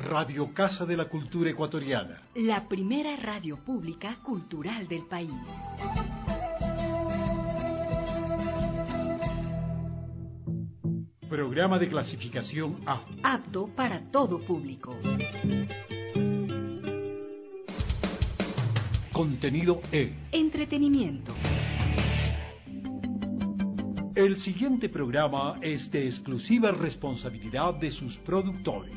Radio Casa de la Cultura Ecuatoriana. La primera radio pública cultural del país. Programa de clasificación A. Apto para todo público. Contenido E. Entretenimiento. El siguiente programa es de exclusiva responsabilidad de sus productores.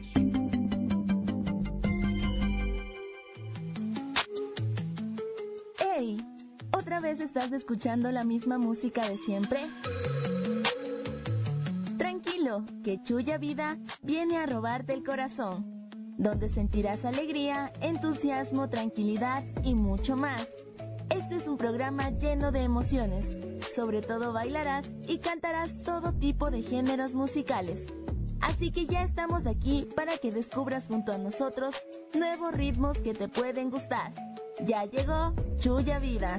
¡Hey! ¿Otra vez estás escuchando la misma música de siempre? Tranquilo, que Chuya Vida viene a robarte el corazón, donde sentirás alegría, entusiasmo, tranquilidad y mucho más. Este es un programa lleno de emociones. Sobre todo bailarás y cantarás todo tipo de géneros musicales. Así que ya estamos aquí para que descubras junto a nosotros nuevos ritmos que te pueden gustar. Ya llegó Chuya Vida.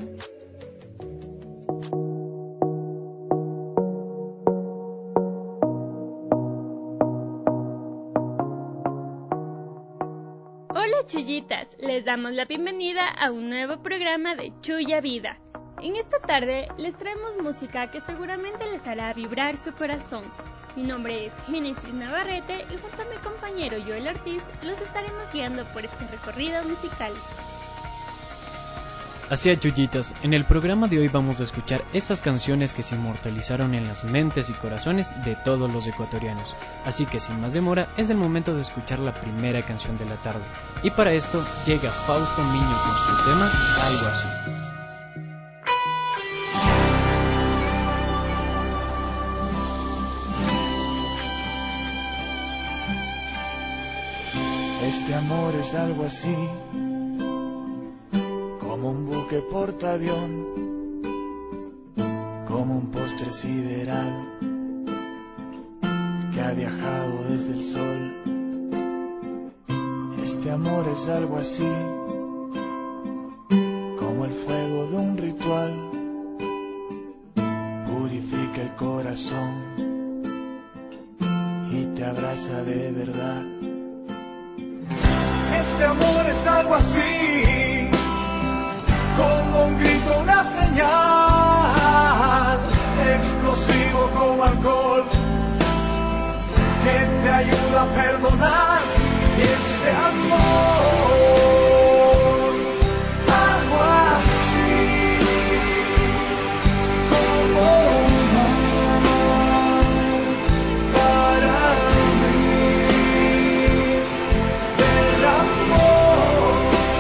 Hola chullitas, les damos la bienvenida a un nuevo programa de Chuya Vida. En esta tarde les traemos música que seguramente les hará vibrar su corazón. Mi nombre es Génesis Navarrete y junto a mi compañero Joel Ortiz los estaremos guiando por este recorrido musical. Así es, chullitas, en el programa de hoy vamos a escuchar esas canciones que se inmortalizaron en las mentes y corazones de todos los ecuatorianos. Así que sin más demora, es el momento de escuchar la primera canción de la tarde. Y para esto llega Fausto Miño con su tema Algo Así. Este amor es algo así, como un buque portaavión, como un postre sideral que ha viajado desde el sol. Este amor es algo así, como el fuego de un ritual, purifica el corazón y te abraza de verdad. Este amor es algo así, como un grito, una señal, explosivo como alcohol, que te ayuda a perdonar. Este amor, algo así, como un mar para mí. Del amor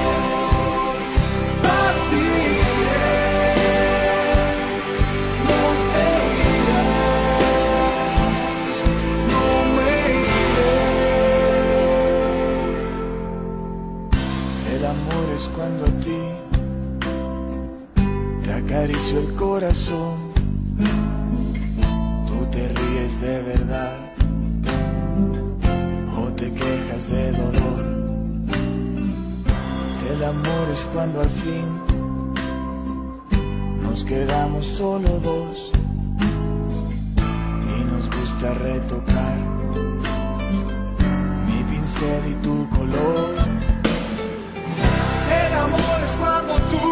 partiré, no te irás, no me iré. El amor es cuando a ti te acaricio el corazón, tú te ríes de verdad o te quejas de dolor. El amor es cuando al fin nos quedamos solo dos y nos gusta retocar mi pincel y tu color. El amor es cuando tú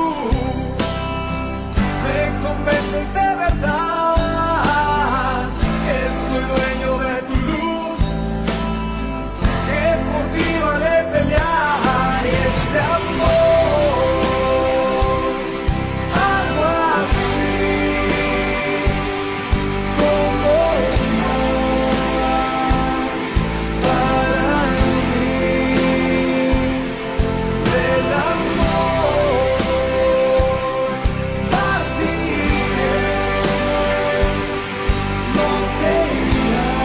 me convences de verdad que soy dueño de tu luz, que por ti vale pelear. Y este amor, algo así, como un mar para mí. Del amor partiré, no te irás.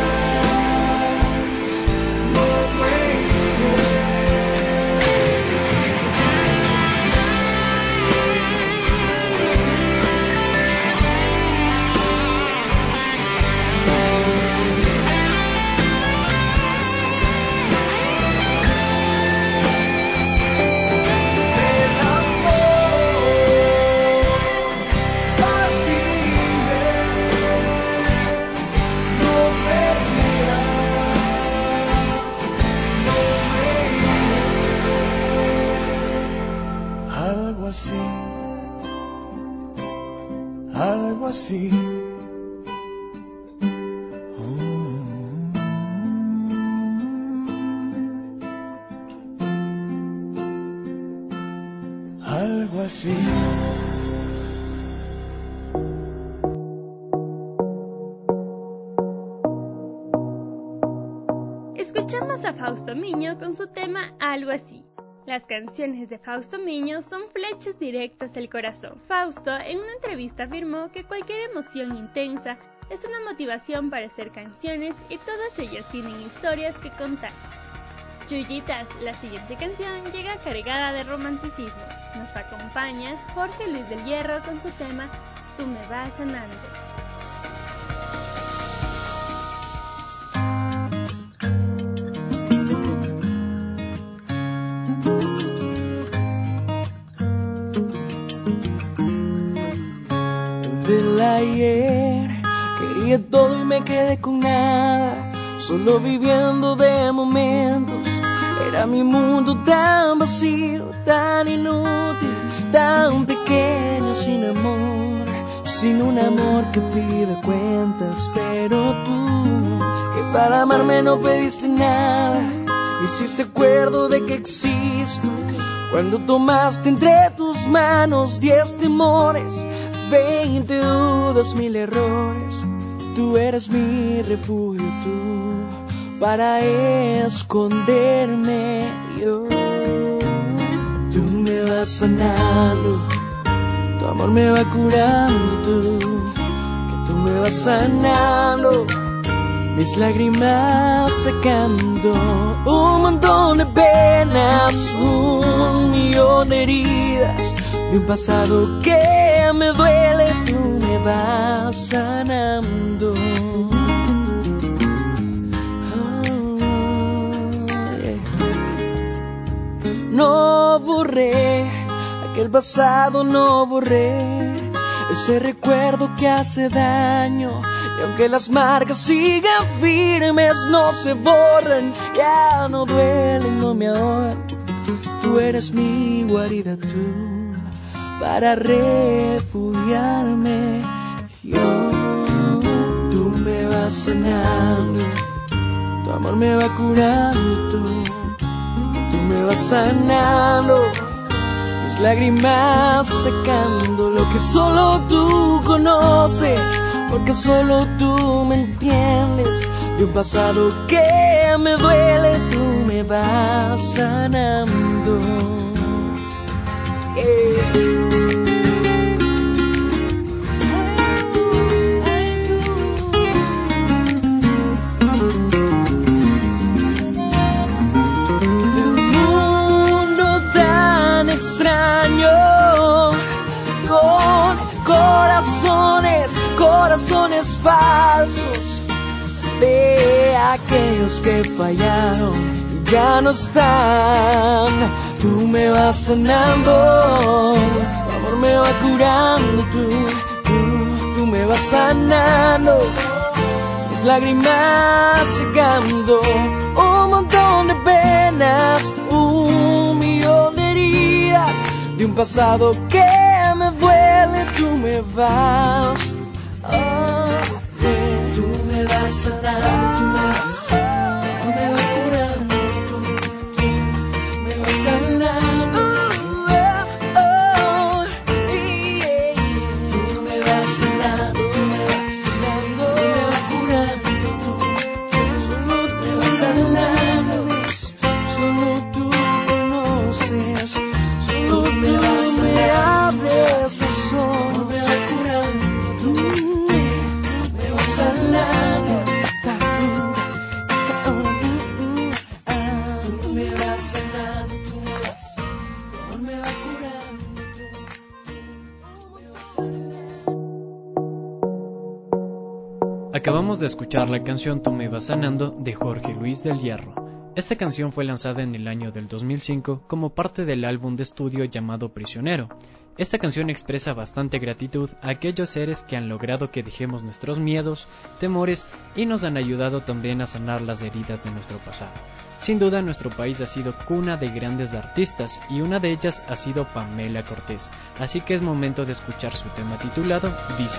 algo así. Escuchamos a Fausto Miño con su tema Algo así. Las canciones de Fausto Miño son flechas directas al corazón. Fausto en una entrevista afirmó que cualquier emoción intensa es una motivación para hacer canciones y todas ellas tienen historias que contar. Chuyitas, la siguiente canción llega cargada de romanticismo. Nos acompaña Jorge Luis del Hierro con su tema Tú me vas sanando. Del ayer quería todo y me quedé con nada, solo viviendo de momentos. Era mi mundo tan vacío, tan inútil, tan pequeño, sin amor, sin un amor que pide cuentas. Pero tú, que para amarme no pediste nada, hiciste acuerdo de que existo. Cuando tomaste entre tus manos 10 temores, 20 dudas, 1000 errores. Tú eres mi refugio, tú, para esconderme yo. Tú me vas sanando, tu amor me va curando, tú, que tú me vas sanando, mis lágrimas secando. Un montón de penas, 1.000.000 de heridas, de un pasado que me duele, tú me vas sanando. No borré aquel pasado, no borré ese recuerdo que hace daño. Y aunque las marcas sigan firmes, no se borran, ya no duelen, no me ahogan. Tú eres mi guarida, tú, para refugiarme yo. Tú me vas sanando, tu amor me va curando, tú me vas sanando, mis lágrimas secando. Lo que solo tú conoces, porque solo tú me entiendes. De un pasado que me duele, tú me vas sanando. Corazones falsos de aquellos que fallaron y ya no están. Tú me vas sanando, tu amor me va curando, tú me vas sanando, mis lágrimas secando. Un montón de penas, 1.000.000 de heridas, de un pasado que me duele, tú me vas. Tú me vas sanando, tú me vas, tú me vas curando, tú me vas sanando, tú me vas sanando, tú me vas sanando, tú me vas curando, tú solo me vas sanando, solo tú conoces, solo tú me vas sanando, me abres los ojos, me vas curando, tú me vas sanando, tú me vas sanando, tú me vas curando, tú me vas sanando. Acabamos de escuchar la canción Tú me vas sanando de Jorge Luis del Hierro. Esta canción fue lanzada en el año del 2005 como parte del álbum de estudio llamado Prisionero. Esta canción expresa bastante gratitud a aquellos seres que han logrado que dejemos nuestros miedos, temores y nos han ayudado también a sanar las heridas de nuestro pasado. Sin duda nuestro país ha sido cuna de grandes artistas y una de ellas ha sido Pamela Cortés, así que es momento de escuchar su tema titulado Dicen.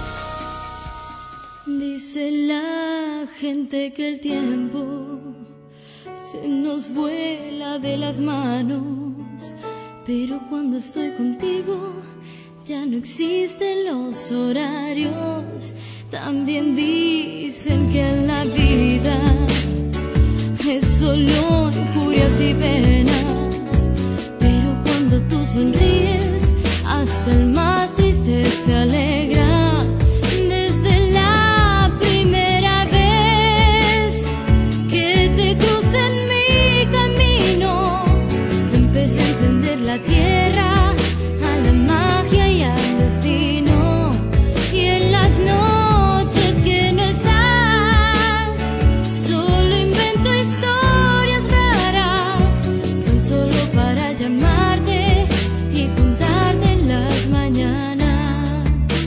Dice la gente que el tiempo se nos vuela de las manos, pero cuando estoy contigo ya no existen los horarios. También dicen que en la vida es solo injurias y penas, pero cuando tú sonríes hasta el más triste se alegra. Desde la primera vez que te crucé en mi camino, empecé a entender la tierra, a la magia y al destino. Y en las noches que no estás, solo invento historias raras, tan solo para llamarte y contarte en las mañanas.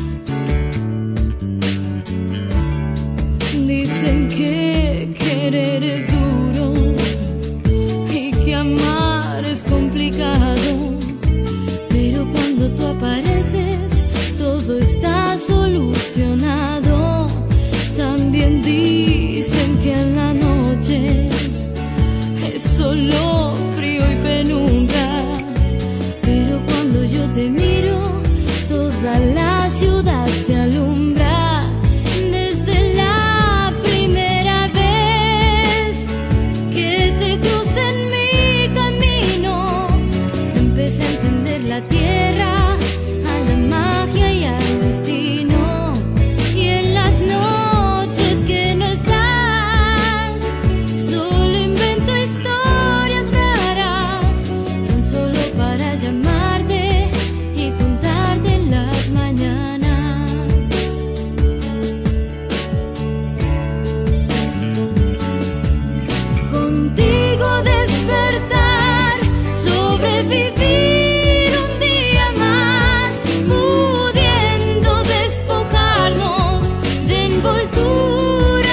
Dicen que querer es duro y que amar es complicado, pero cuando tú apareces todo está solucionado. También dicen que en la noche es solo frío y penumbras, pero cuando yo te miro toda la ciudad se alumbra. Desde la primera vez que te crucé en mi camino, empecé a entender la tierra, a la magia y al destino. Y en las noches que no estás, solo invento historias raras, tan solo para llamarte y contarte en las mañanas. Contigo despertar, sobrevivir un día más, pudiendo despojarnos de envolturas,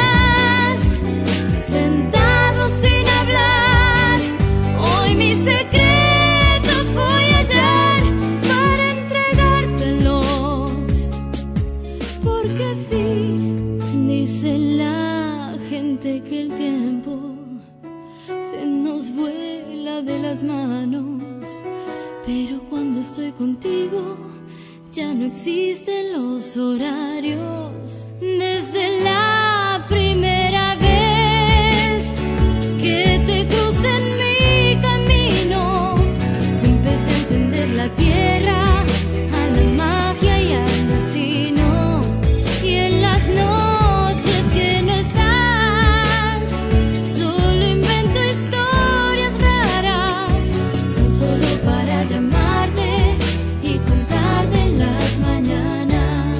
sentados sin hablar. Hoy mis secretos voy a hallar para entregártelos, porque sí, dice la gente que el tiempo se nos vuela de las manos, pero cuando estoy contigo ya no existen los horarios. Desde la primera vez que te crucé en mi camino, empecé a entender la tierra, a la magia y al destino. Y en las noches que no estás, solo invento historias raras, tan solo para llamarte y contarte en las mañanas.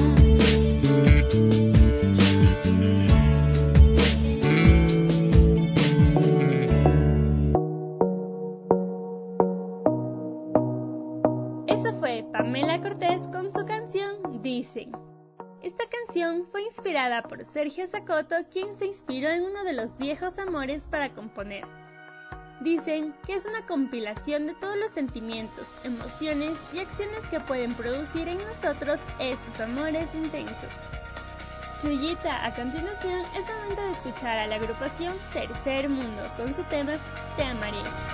Eso fue Pamela Cortés con su canción Dicen. Esta canción fue inspirada por Sergio Zacoto, quien se inspiró en uno de los viejos amores para componer. Dicen que es una compilación de todos los sentimientos, emociones y acciones que pueden producir en nosotros estos amores intensos. Chuyita, a continuación es momento de escuchar a la agrupación Tercer Mundo con su tema Te Amaré.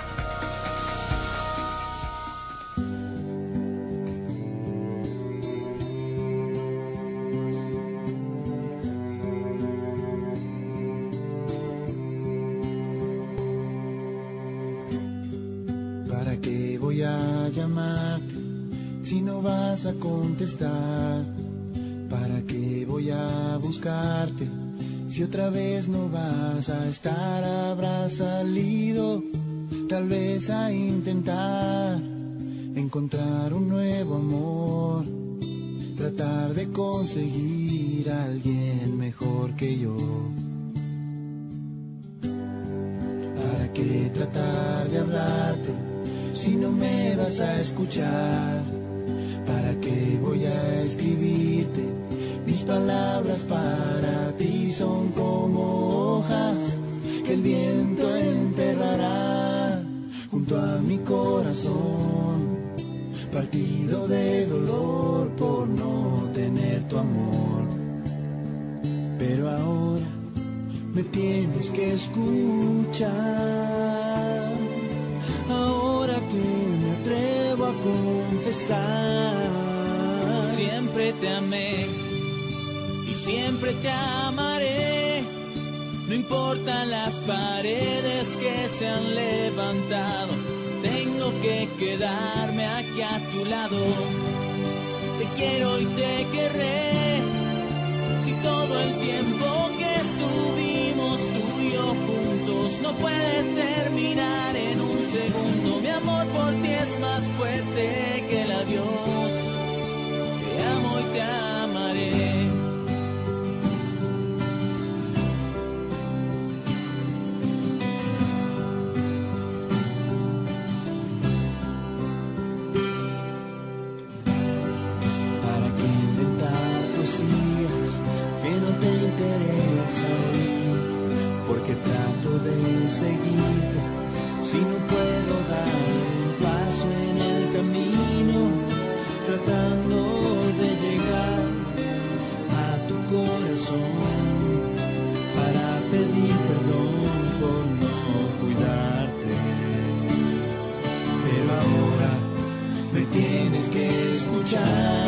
¿Para qué voy a llamarte si no vas a contestar? ¿Para qué voy a buscarte si otra vez no vas a estar? Habrás salido tal vez a intentar encontrar un nuevo amor, tratar de conseguir a alguien mejor que yo. ¿Para qué tratar de hablarte si no me vas a escuchar? ¿Para qué voy a escribirte? Mis palabras para ti son como hojas que el viento enterrará junto a mi corazón, partido de dolor por no tener tu amor. Pero ahora me tienes que escuchar, ahora que me atrevo a confesar. Siempre te amé y siempre te amaré. No importan las paredes que se han levantado, tengo que quedarme aquí a tu lado. Te quiero y te querré. Si todo el tiempo que estuvimos tú y yo juntos no puede terminar en un segundo, mi amor por ti es más fuerte que el adiós. Te amo y te amaré. ¿Para qué inventar poesías que no te interesan? Porque trato de seguirte si no puedo dar un paso en el camino, tratando de llegar a tu corazón para pedir perdón por no cuidarte. Pero ahora me tienes que escuchar,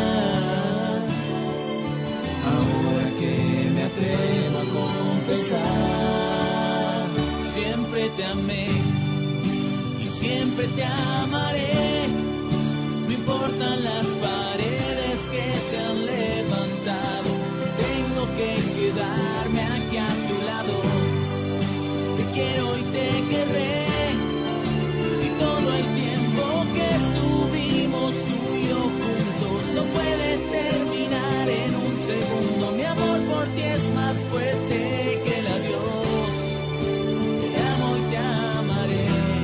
ahora que me atrevo a confesar. Siempre te amé y siempre te amaré. No importan las paredes que se han levantado, tengo que quedarme aquí a tu lado. Te quiero y te querré. Si todo el tiempo que estuvimos tú y yo juntos no puede terminar en un segundo, mi amor por ti es más fuerte que el adiós. Te amo y te amaré.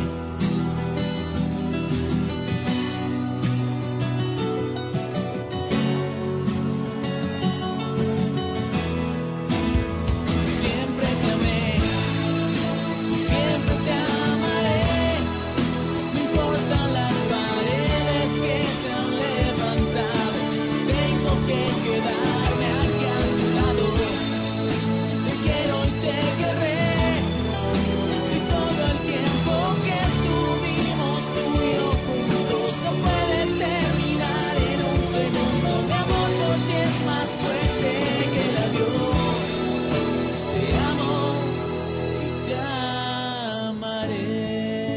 Siempre te amé y siempre te amaré. No importan las paredes que se han levantado, tengo que quedarme aquí a tu lado. Te quiero y te querré. Si todo el tiempo que estuvimos tú y yo juntos no puede terminar en un segundo, mi amor por ti es más fuerte que el adiós. Te amo y te amaré.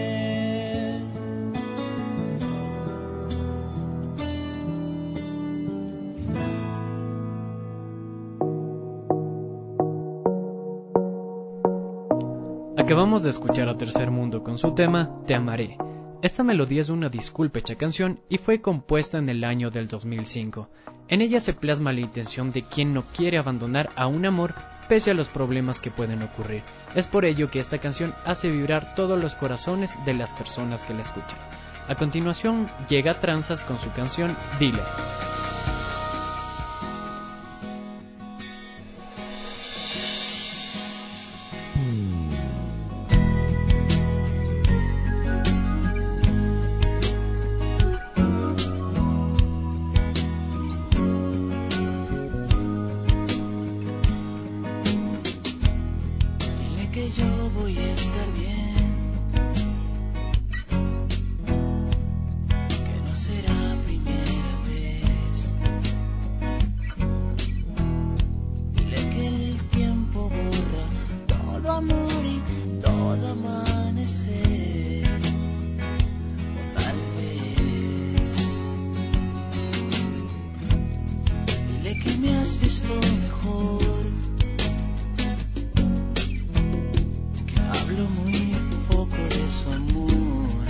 Acabamos de escuchar a Tercer Mundo con su tema Te Amaré. Esta melodía es una disculpecha canción y fue compuesta en el año del 2005. En ella se plasma la intención de quien no quiere abandonar a un amor pese a los problemas que pueden ocurrir. Es por ello que esta canción hace vibrar todos los corazones de las personas que la escuchan. A continuación llega Tranzas con su canción Dile. Dile que yo voy a estar bien, que no será primera vez. Dile que el tiempo borra todo amor y todo amanecer. O tal vez dile que me has visto mejor, hablo muy poco de su amor,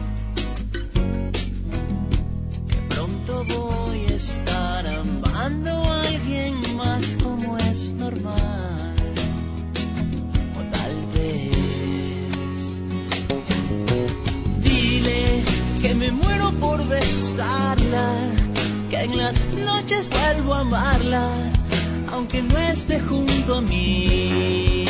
que pronto voy a estar amando a alguien más como es normal. O tal vez dile que me muero por besarla, que en las noches vuelvo a amarla, aunque no esté junto a mí.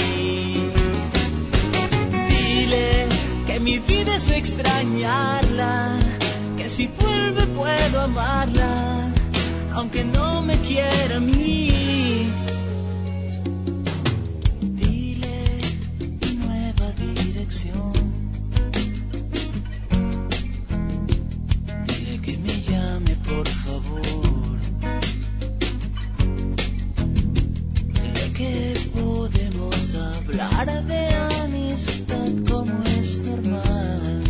Que mi vida es extrañarla, que si vuelve puedo amarla, aunque no me quiera a mí. Dile mi nueva dirección, hablar de amistad como es normal.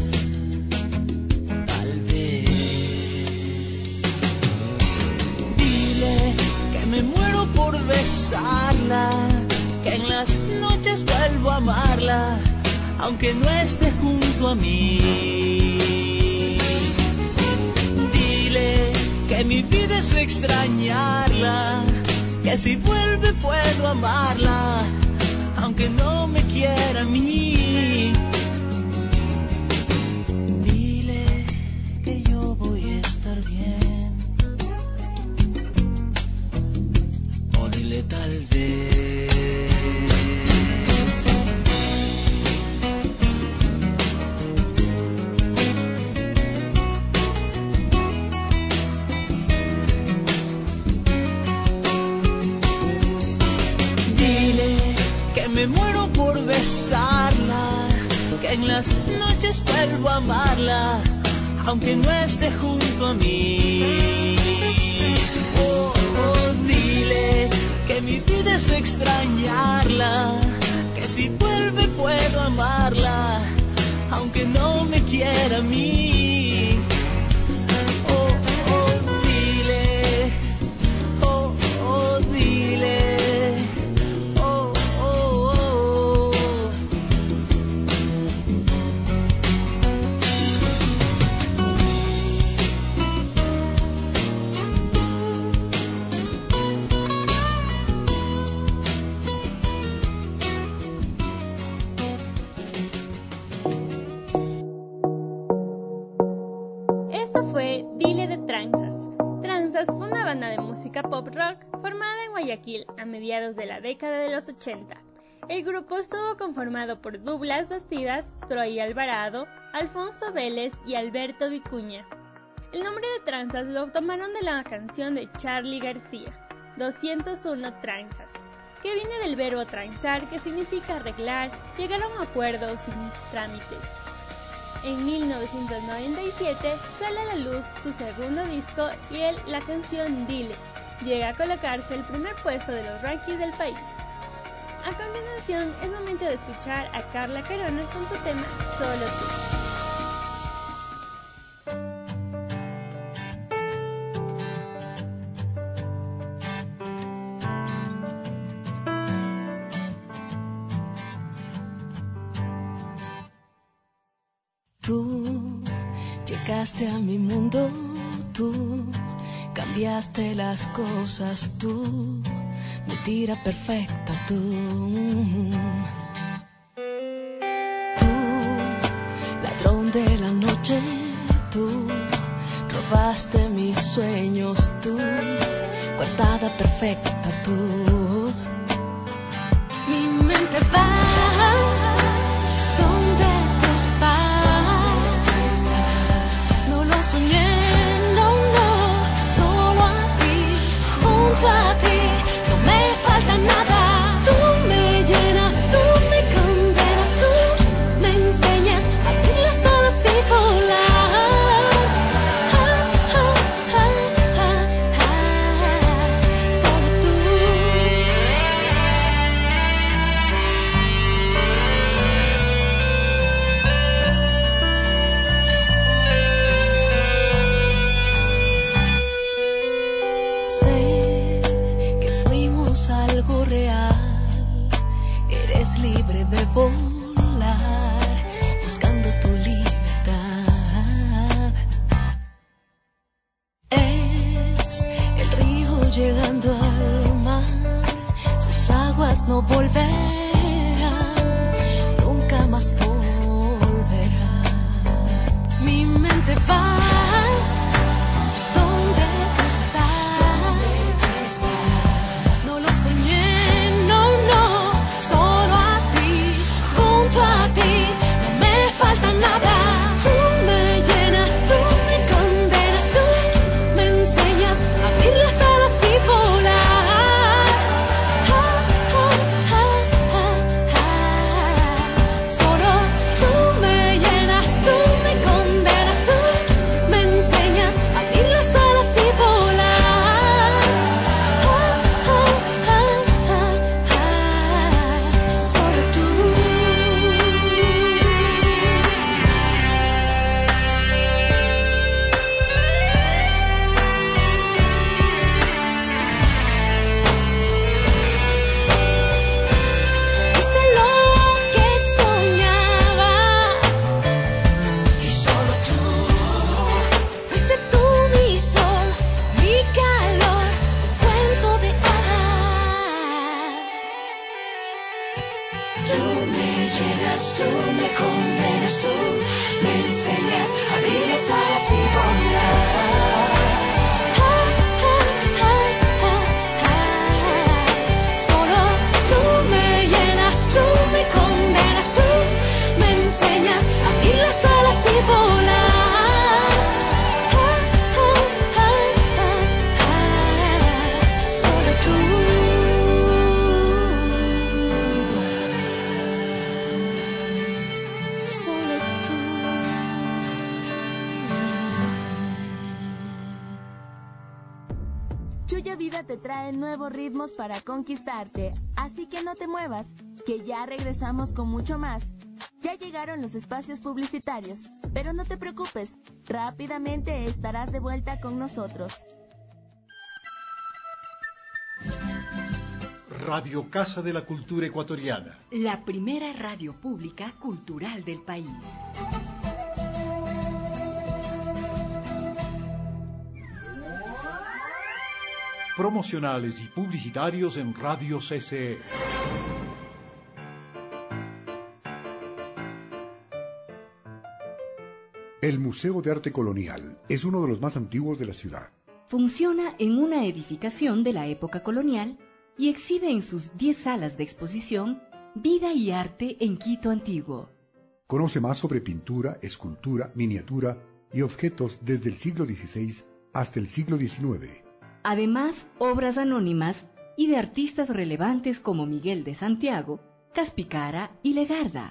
Tal vez dile que me muero por besarla, que en las noches vuelvo a amarla, aunque no esté junto a mí. Dile que mi vida es extrañarla, que si vuelve puedo amarla, aunque no me quiera a mí. Dile que yo voy a estar bien, o dile tal vez. Me muero por besarla, que en las noches vuelvo a amarla, aunque no esté junto a mí. Oh, oh, dile que mi vida es extrañarla, que si vuelve puedo amarla, aunque no me quiera a mí. Oh, oh, dile, oh, oh, dile. Pop rock formada en Guayaquil a mediados de la década de los 80. El grupo estuvo conformado por Douglas Bastidas, Troy Alvarado, Alfonso Vélez y Alberto Vicuña. El nombre de Tranzas lo tomaron de la canción de Charly García, 201 Tranzas, que viene del verbo transar, que significa arreglar, llegar a un acuerdo sin trámites. En 1997 sale a la luz su segundo disco y la canción Dile llega a colocarse el primer puesto de los rankings del país. A continuación es momento de escuchar a Carla Carona con su tema Solo tú. Tú llegaste a mi mundo, tú cambiaste las cosas, tú, mentira perfecta, tú. Tú, ladrón de la noche, tú, robaste mis sueños, tú, coartada perfecta, tú. Mi mente va donde tú estás, no lo soñé. Junto a ti, no me falta nada. Tú me llenas, tú me condenas, tú me enseñas a abrir las alas y volar. Solo tú. Algo real, eres libre de volar, buscando tu libertad. Es el río llegando al mar, sus aguas no volverán, nunca más volverán. Mi mente va donde tú estás. Solo a ti, junto a ti, no me falta nada. Tú me llenas, tú me condenas, tú me enseñas a abrir las alas y volar. llenas tú, me condenas tú, me enseñas a abrir las alas y volar. Solo tú me llenas, tú me condenas, tú me enseñas a abrir las alas y volar. Solo tú. Solo tú. Chuya Vida te trae nuevos ritmos para conquistarte, así que no te muevas, que ya regresamos con mucho más. Ya llegaron los espacios publicitarios, pero no te preocupes, rápidamente estarás de vuelta con nosotros. Radio Casa de la Cultura Ecuatoriana. La primera radio pública cultural del país. Promocionales y publicitarios en Radio CCE. El Museo de Arte Colonial es uno de los más antiguos de la ciudad. Funciona en una edificación de la época colonial y exhibe en sus 10 salas de exposición vida y arte en Quito antiguo. Conoce más sobre pintura, escultura, miniatura y objetos desde el siglo XVI hasta el siglo XIX. Además, obras anónimas y de artistas relevantes como Miguel de Santiago, Caspicara y Legarda.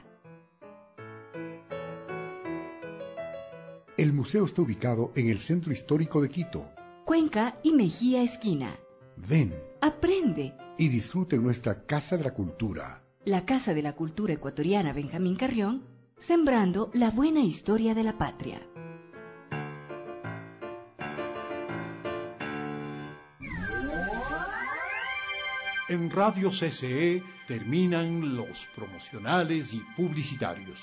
El museo está ubicado en el centro histórico de Quito. Cuenca y Mejía esquina. Ven, aprende y disfrute nuestra Casa de la Cultura. La Casa de la Cultura Ecuatoriana Benjamín Carrión, sembrando la buena historia de la patria. En Radio CCE terminan los promocionales y publicitarios.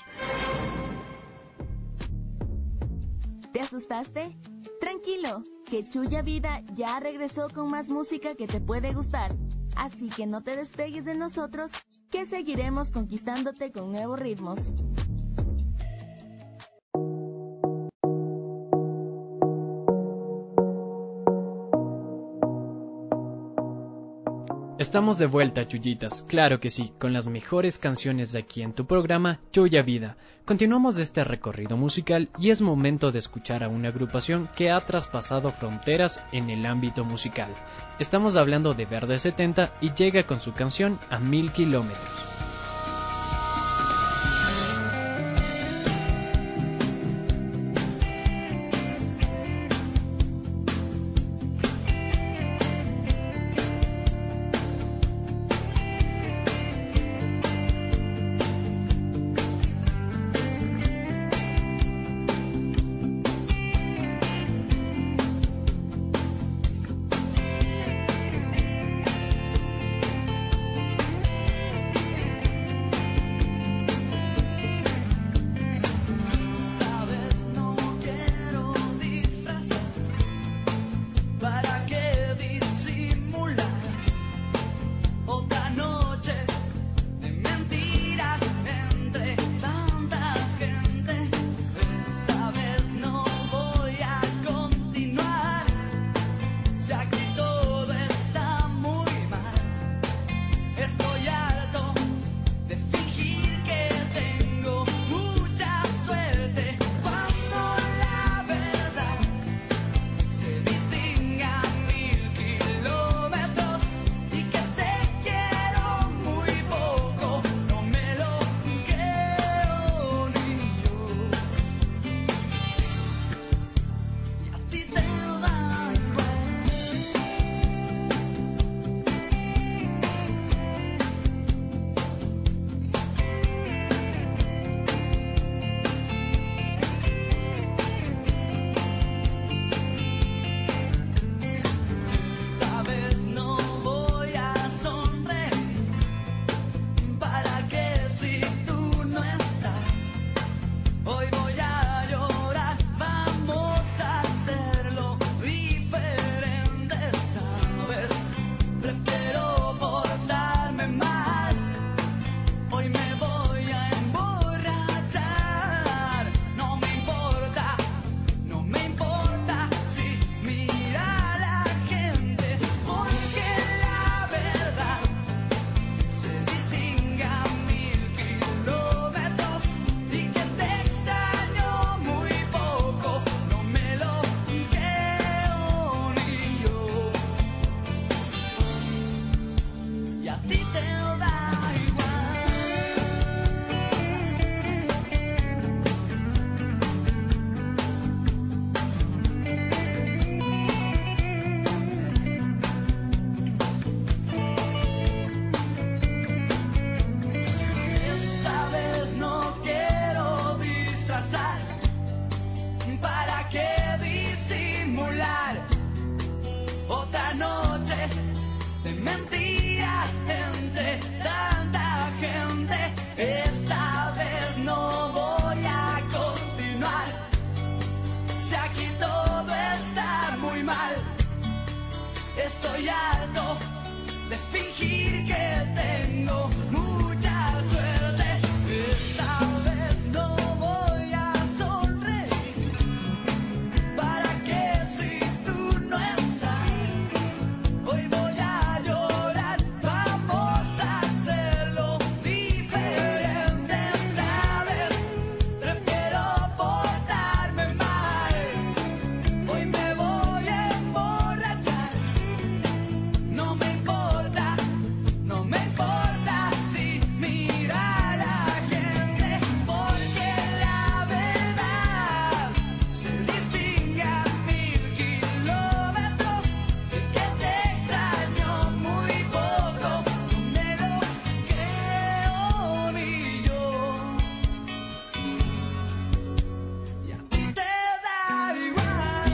¿Te asustaste? Tranquilo, que Chuya Vida ya regresó con más música que te puede gustar. Así que no te despegues de nosotros, que seguiremos conquistándote con nuevos ritmos. Estamos de vuelta, chullitas, claro que sí, con las mejores canciones de aquí en tu programa Chuya Vida. Continuamos este recorrido musical y es momento de escuchar a una agrupación que ha traspasado fronteras en el ámbito musical. Estamos hablando de Verde 70 y llega con su canción A 1000 kilómetros. vez no voy a continuar. Si aquí todo está muy mal, estoy harto de fingir que tengo mucha suerte. Esta vez no voy a sonreír. ¿Para qué si tú no estás? Hoy voy a llorar. Vamos a hacerlo diferente esta vez. Prefiero portarme mal. Hoy me voy a emborrachar. No me importa si mira a la gente, porque la verdad se distingue a 1000 kilómetros y que te extraño muy poco. No me lo creo ni yo. Y a ti te da igual.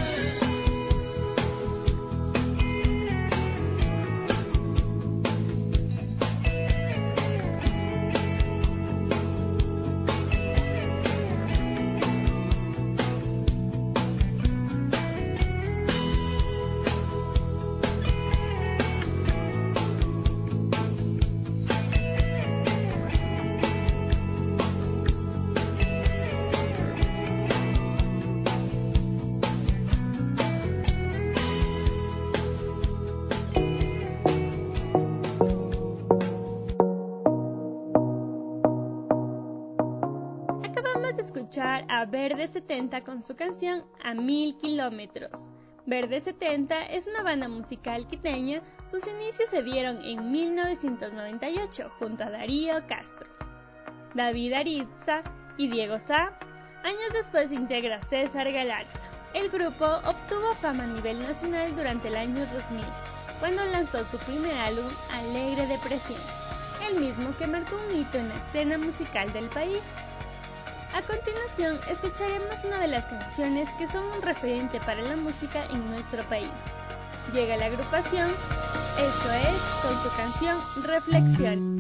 Acabamos de escuchar a Verde 70 con su canción A 1000 kilómetros. Verde 70 es una banda musical quiteña. Sus inicios se dieron en 1998 junto a Darío Castro, David Aritza y Diego Sá. Años después integra César Galarza. El grupo obtuvo fama a nivel nacional durante el año 2000, cuando lanzó su primer álbum Alegre Depresión, el mismo que marcó un hito en la escena musical del país. A continuación, escucharemos una de las canciones que son un referente para la música en nuestro país. Llega la agrupación, eso es, con su canción Reflexión.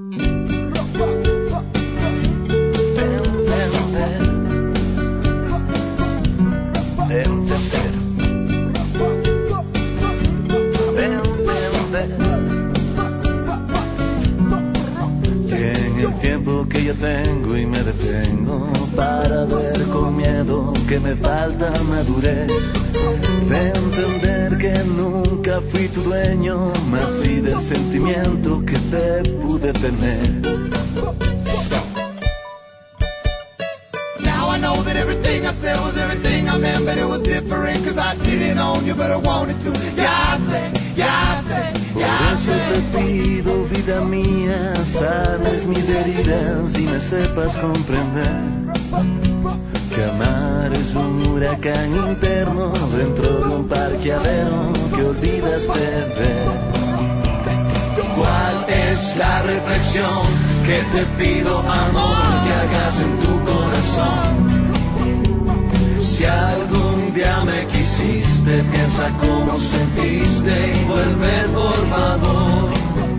En el tiempo que yo tengo y me detengo para ver con miedo que me falta madurez, de entender que nunca fui tu dueño, más sí del sentimiento que te pude tener. Now I know that everything I said was everything I meant, but it was different cause I didn't own you, but I wanted to. Ya sé. Por eso te pido, vida mía, sanes mis heridas y me sepas comprender que amar es un huracán interno dentro de un parqueadero que olvidaste ver. ¿Cuál es la reflexión que te pido, amor, que hagas en tu corazón? Si algún día me quisiste, piensa cómo sentiste y vuelve por favor.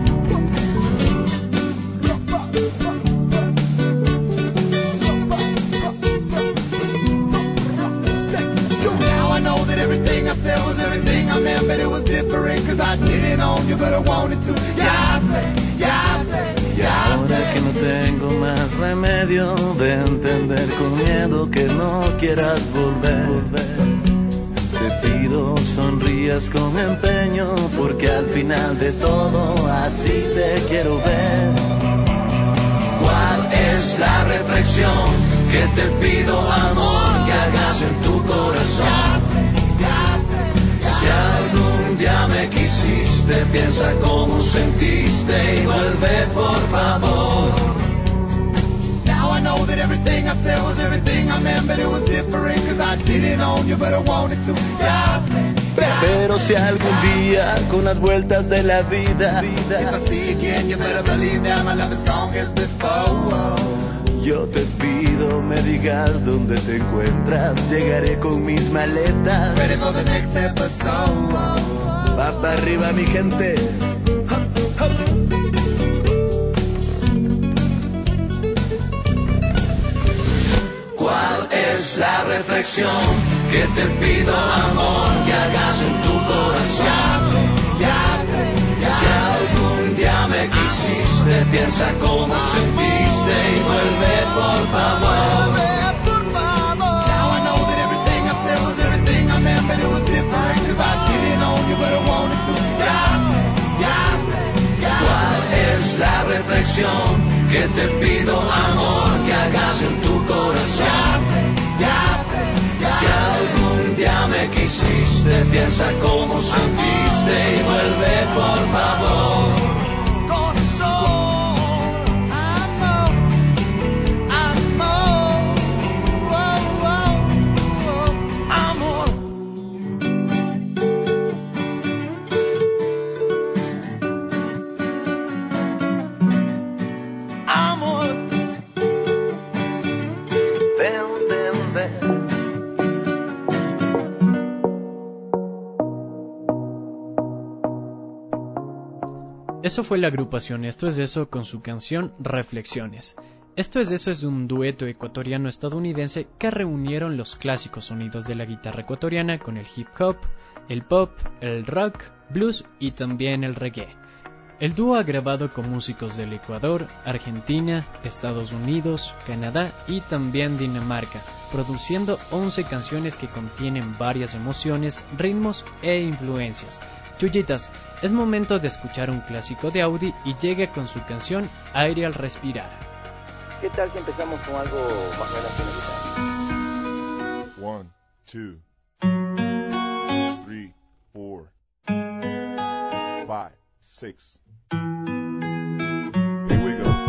Now I know that everything I said was everything I meant, but it was different cause I didn't own you, but I wanted to. Ya sé. Ahora que no tengo más remedio de entender con miedo que no quieras volver, te pido sonrías con empeño, porque al final de todo así te quiero ver. ¿Cuál es la reflexión que te pido, amor, que hagas en tu corazón? Si algún día me quisiste, piensa cómo sentiste y vuelve por favor. Now I know that everything I said was everything I meant, but it was different cause I didn't own you, but I wanted to. Ya sé. Pero si algún día con las vueltas de la vida If I see you again, you better believe that my love is strong as before. yo te pido me digas dónde te encuentras, llegaré con mis maletas. Ready for the next episode. Va para arriba mi gente. es la reflexión que te pido, amor, que hagas en tu corazón? Si algún día me quisiste, piensa cómo sentiste y vuelve, por favor. Now I know that everything I said was everything I meant, but it was different, 'cause I didn't own you, but I wanted to. ¿Cuál es la reflexión que te pido, amor, que hagas en tu corazón? Si algún día me quisiste, piensa cómo sentiste y vuelve, por favor. Eso fue la agrupación Esto es Eso con su canción Reflexiones. Esto es Eso es un dueto ecuatoriano-estadounidense que reunieron los clásicos sonidos de la guitarra ecuatoriana con el hip hop, el pop, el rock, blues y también el reggae. El dúo ha grabado con músicos del Ecuador, Argentina, Estados Unidos, Canadá y también Dinamarca, produciendo 11 canciones que contienen varias emociones, ritmos e influencias. Chullitas, es momento de escuchar un clásico de Audi y llega con su canción Aire al respirar. ¿Qué tal si empezamos con algo más relajado? 1, 2, 3, 4, 5, 6. Here we go.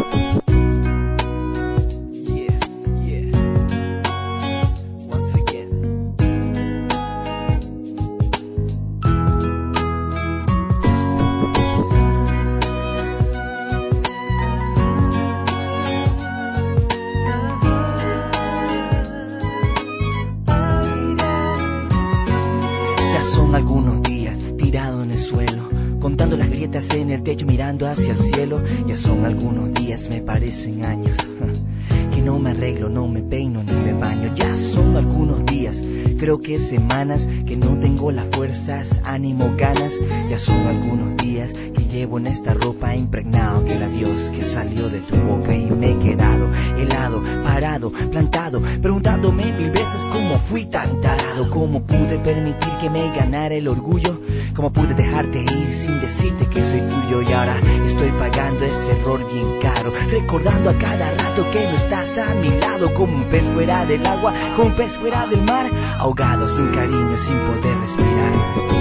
Son algunos días tirado en el suelo, contando las grietas en el techo, mirando hacia el cielo. Ya son algunos días, me parecen años, que no me arreglo, no me peino ni me baño. Ya son algunos días, creo que semanas, que no tengo las fuerzas, ánimo, ganas. Ya son algunos días que llevo en esta ropa impregnado que el adiós que salió de tu boca, y me he quedado helado, parado, plantado, preguntándome 1000 veces cómo fui tan tarado, cómo pude permitir que me ganara el orgullo, cómo pude dejarte ir sin decirte que soy tuyo. Y ahora estoy pagando ese error bien caro, recordando a cada rato que no estás a mi lado, como un pez fuera del agua, como un pez fuera del mar, ahogado sin cariño, sin poder respirar.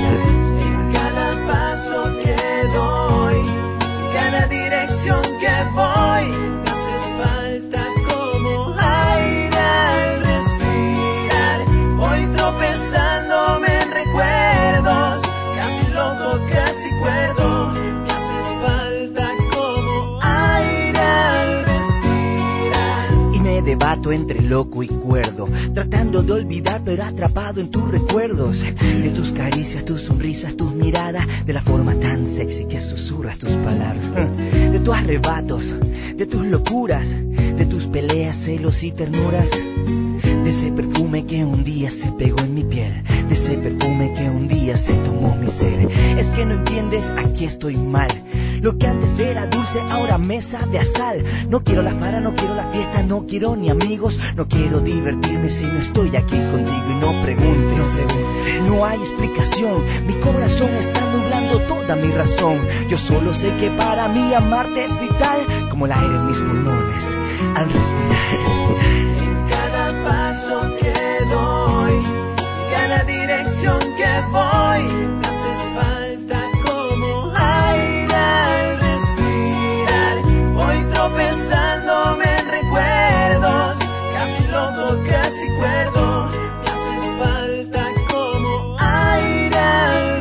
En cada paso que doy, en cada dirección que voy, me haces falta como aire al respirar. Voy tropezándome en recuerdos, casi loco, casi cuerdo. Me haces falta como aire al respirar. Y me debato entre loco y cuerdo, tratando de olvidar pero atrapado en tus recuerdos, de tus caricias, tus sonrisas, tus miradas, de la forma tan sexy que susurras tus palabras, de tus arrebatos, de tus locuras, de tus peleas, celos y ternuras, de ese perfume que un día se pegó en mi piel, de ese perfume que un día se tomó mi ser. Es que no entiendes, aquí estoy mal. Lo que antes era dulce ahora me sabe a sal. No quiero la farra, no quiero la fiesta, no quiero ni amigos, no quiero divertirme si no estoy aquí contigo. Y no preguntes, no hay explicación, mi corazón está nublando toda mi razón. Yo solo sé que para mí amarte es vital, como el aire en mis pulmones al respirar. En cada paso que doy, en cada dirección que voy, me haces falta como aire al respirar. Voy tropezándome en recuerdos, casi loco, casi cuerdo. Me haces falta como aire al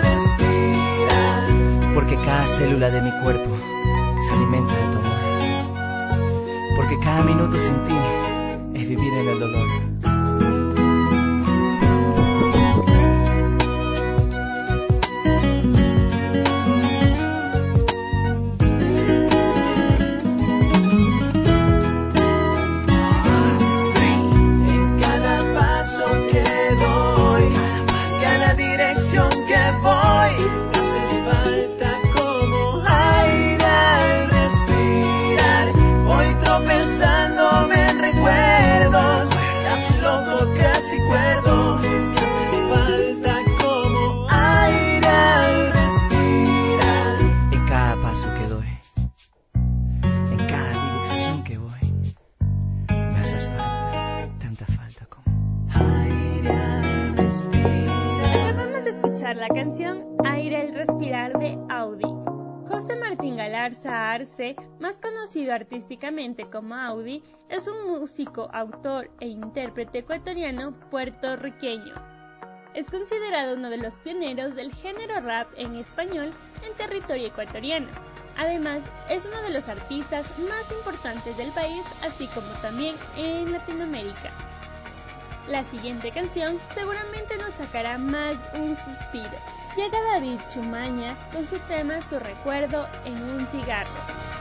respirar. Porque cada célula de mi cuerpo se alimenta de tu amor. Porque cada minuto sin ti es vivir en el dolor. En cada la canción Aire el Respirar de Audi. José Martín Galarza Arce, más conocido artísticamente como Audi, es un músico, autor e intérprete ecuatoriano puertorriqueño. Es considerado uno de los pioneros del género rap en español en territorio ecuatoriano. Además, es uno de los artistas más importantes del país, así como también en Latinoamérica. La siguiente canción seguramente nos sacará más un suspiro. Llega David Chumaña con su tema Tu recuerdo en un cigarro.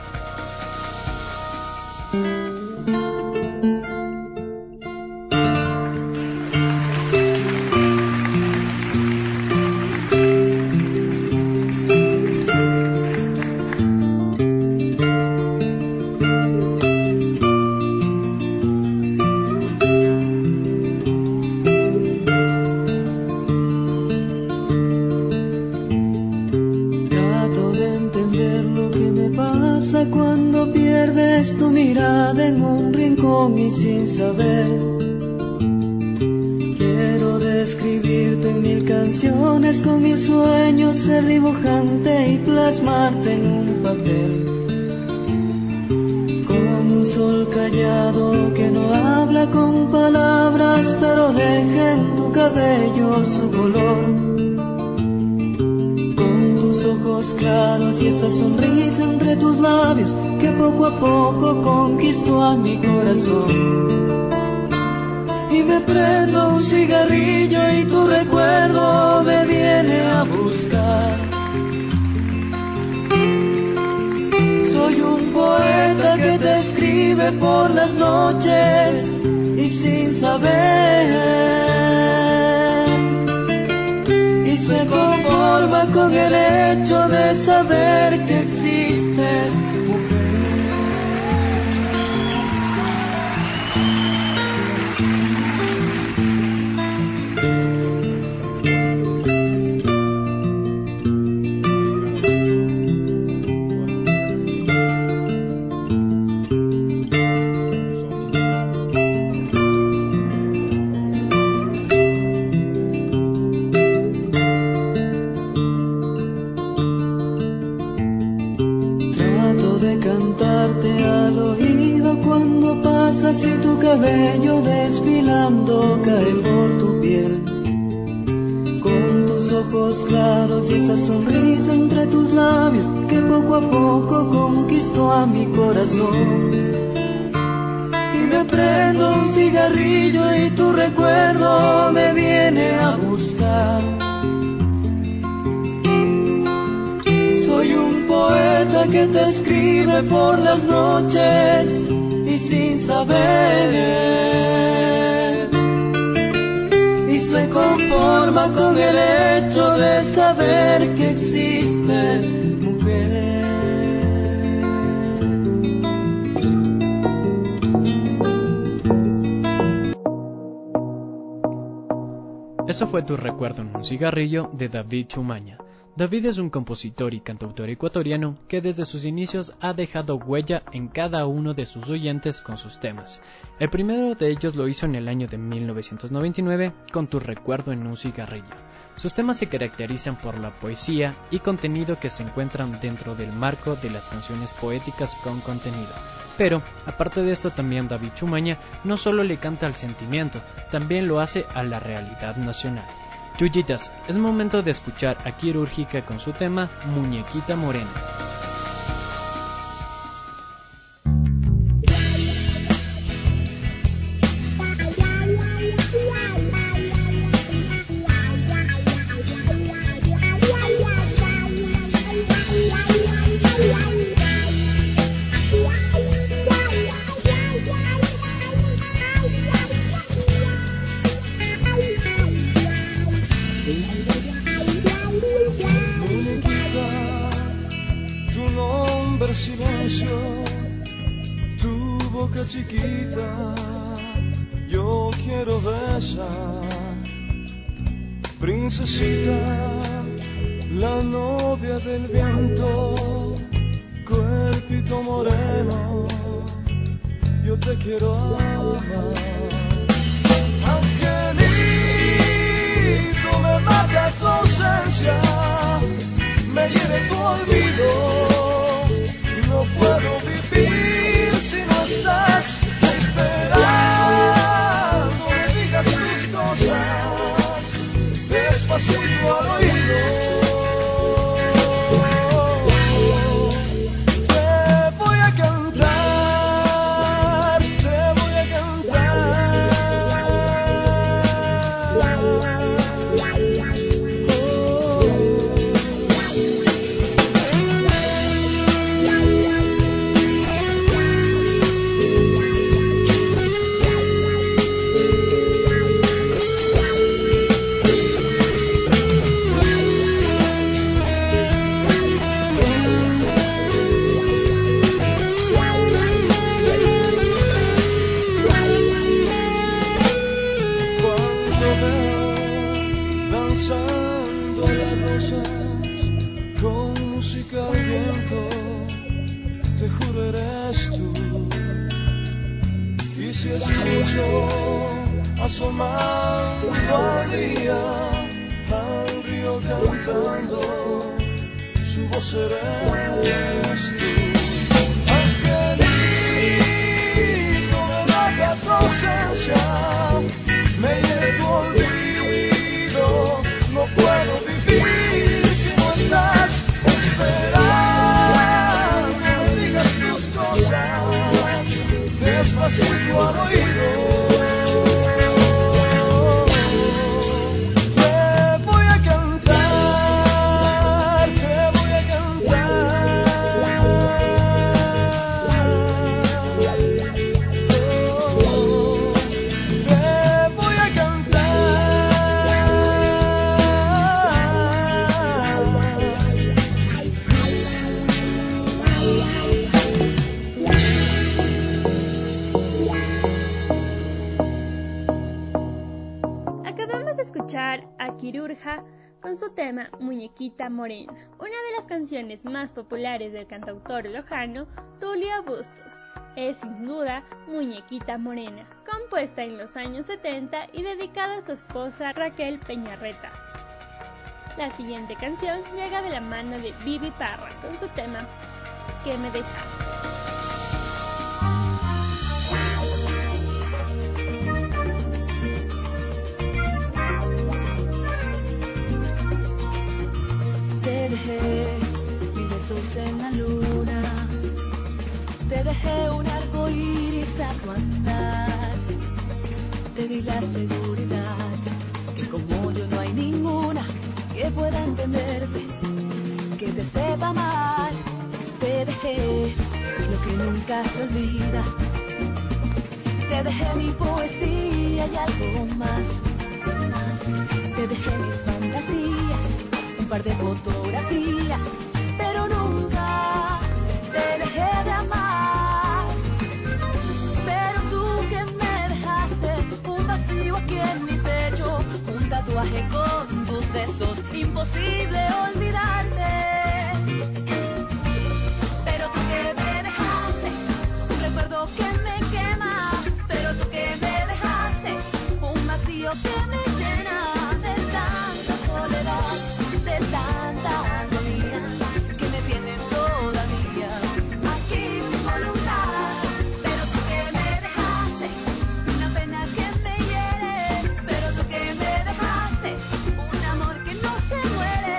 Cuando pierdes tu mirada en un rincón y sin saber, quiero describirte en 1000 canciones, con 1000 sueños, ser dibujante y plasmarte en un papel, con un sol callado que no habla con palabras, pero deja en tu cabello su color. Ojos claros y esa sonrisa entre tus labios que poco a poco conquistó a mi corazón. Y me prendo un cigarrillo y tu recuerdo me viene a buscar. Soy un poeta que te escribe por las noches y sin saber. Y se conforma con el hecho de saber que existes, mujer. Al oído cuando pasas y tu cabello desfilando cae por tu piel, con tus ojos claros y esa sonrisa entre tus labios que poco a poco conquistó a mi corazón. Y me prendo un cigarrillo y tu recuerdo me viene a buscar. Soy un poeta que te escribe por las noches y sin saber. Y se conforma con el hecho de saber que existes, mujer. Eso fue Tu recuerdo en un cigarrillo de David Chumaña. David es un compositor y cantautor ecuatoriano que desde sus inicios ha dejado huella en cada uno de sus oyentes con sus temas. El primero de ellos lo hizo en el año de 1999 con Tu recuerdo en un cigarrillo. Sus temas se caracterizan por la poesía y contenido que se encuentran dentro del marco de las canciones poéticas con contenido. Pero, aparte de esto, también David Chumaña no solo le canta al sentimiento, también lo hace a la realidad nacional. Chullitas, es momento de escuchar a Quirúrgica con su tema Muñequita Morena. Silencio, tu boca chiquita, yo quiero besar. Princesita, la novia del viento, cuerpito moreno, yo te quiero amar. Angelito, me mata tu sensación. ausencia me hiere tu olvido. No puedo vivir si no estás esperando. Me digas tus cosas despacito al oído. Te voy a cantar, te voy a danzando las rosas con música al viento, te juro eres tú. Y si escucho asomando al día, al río cantando, su voz eres tú. Angelito, ven acá, tu ausencia me hiere tu olvido. No puedo vivir si no estás esperando. Me digas tus cosas despacito al oído. Te voy a cantar, te voy a A Quirurja con su tema Muñequita Morena, una de las canciones más populares del cantautor lojano Tulio Bustos. Es sin duda Muñequita Morena, compuesta en los años 70 y dedicada a su esposa Raquel Peñarreta. La siguiente canción llega de la mano de Vivi Parra con su tema ¿Qué me dejaste? Te dejé mil besos en la luna, te dejé un arco iris a tu andar, te di la seguridad que como yo no hay ninguna que pueda entenderte, que te sepa mal. Te dejé lo que nunca se olvida, te dejé mi poesía y algo más, te dejé mis fantasías, un par de fotografías, pero nunca te dejé de amar. Pero tú que me dejaste un vacío aquí en mi pecho, un tatuaje con tus besos, imposible olvidarte. Pero tú que me dejaste un recuerdo que me quema, pero tú que me dejaste un vacío que me llena de tanta soledad, de tanta agonía que me tiene todavía aquí sin voluntad. Pero tú que me dejaste una pena que me hiere, pero tú que me dejaste un amor que no se muere.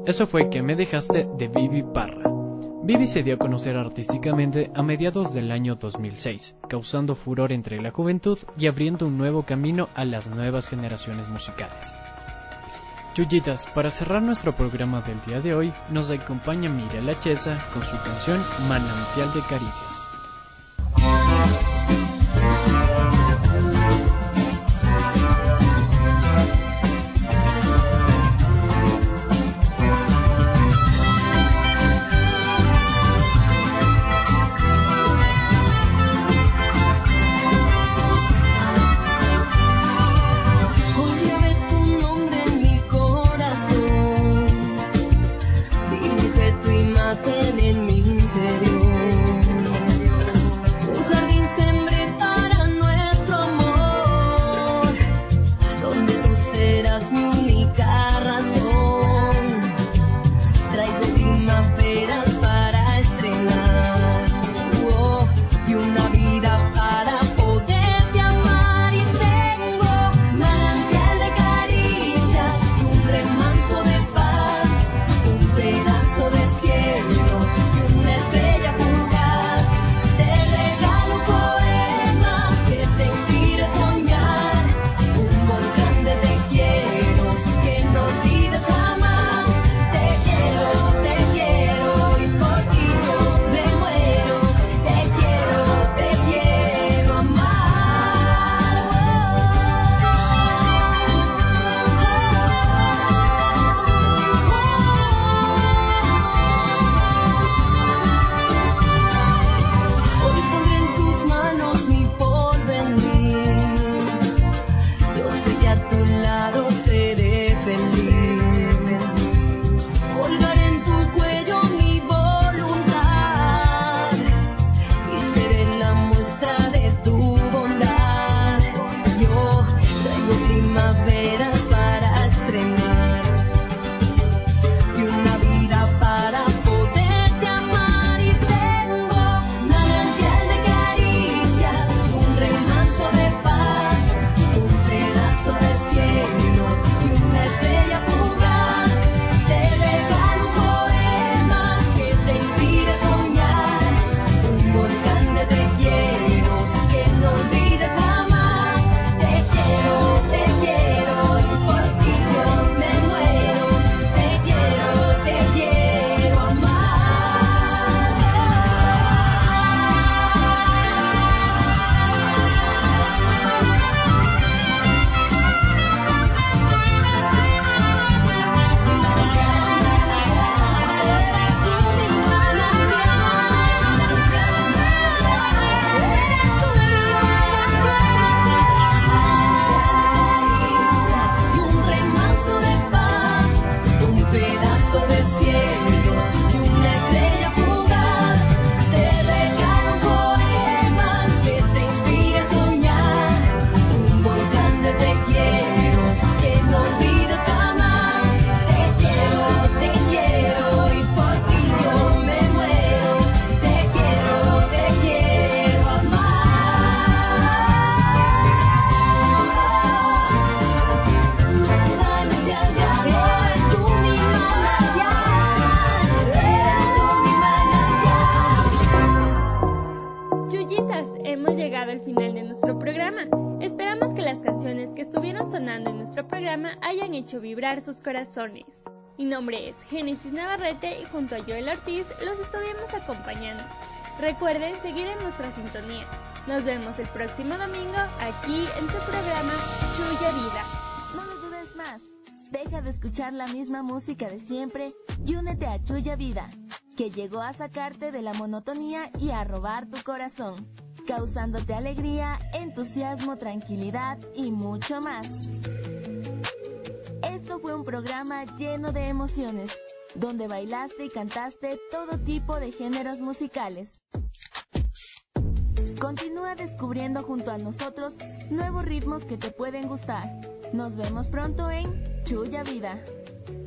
Eso fue Que me dejaste de Vivi Parra. Vivi se dio a conocer artísticamente a mediados del año 2006, causando furor entre la juventud y abriendo un nuevo camino a las nuevas generaciones musicales. Chullitas, para cerrar nuestro programa del día de hoy, nos acompaña Miriam Lachesa con su canción Manantial de Caricias. En mi interior, un jardín sembré para nuestro amor, donde tú serás mi única razón. Traigo primaveras para estrenar, y una vida para poderte amar. Y tengo manantial de caricias y un remanso de paz, un pedazo de cielo y una estrella fugaz. Te regalo un poema que te inspire a soñar, un volcán de te quiero que no olvides jamás. Te quiero y por ti yo me muero. Te quiero amar. Hoy pondré en tus manos mi porvenir, yo sé que a tu lado seré feliz. Colgaré en tu cuello mi voluntad y seré la muestra de tu bondad. Yo traigo primaveras para estrenar y una vida para poderte amar. Y tengo manantial de caricias, un remanso de paz, un pedazo de cielo y una estrella fugaz. Te regalo un poema que te inspire a soñar, un volcán de te quiero que no olvides jamás. Te quiero y por ti yo me muero. Te quiero amar. Y un remanso de paz, un pedazo de cielo y una estrella fugaz. Te regalo un poema que te inspire a soñar, un volcán de te quiero que no olvides jamás. Te quiero y por ti yo me muero. Te quiero amar. Eres tú mi manantial. Chullitas, hemos llegado al final de nuestro programa. Esperamos que las canciones que estuvieron sonando en nuestro programa hayan hecho vibrar sus corazones. Mi nombre es Génesis Navarrete y junto a Joel Ortiz los estuvimos acompañando. Recuerden seguir en nuestra sintonía. Nos vemos el próximo domingo aquí en tu programa Chulla Vida. No lo dudes más. Deja de escuchar la misma música de siempre y únete a Chulla Vida, que llegó a sacarte de la monotonía y a robar tu corazón, causándote alegría, entusiasmo, tranquilidad y mucho más. Esto fue un programa lleno de emociones, donde bailaste y cantaste todo tipo de géneros musicales. Continúa descubriendo junto a nosotros nuevos ritmos que te pueden gustar. Nos vemos pronto en Chulla Vida.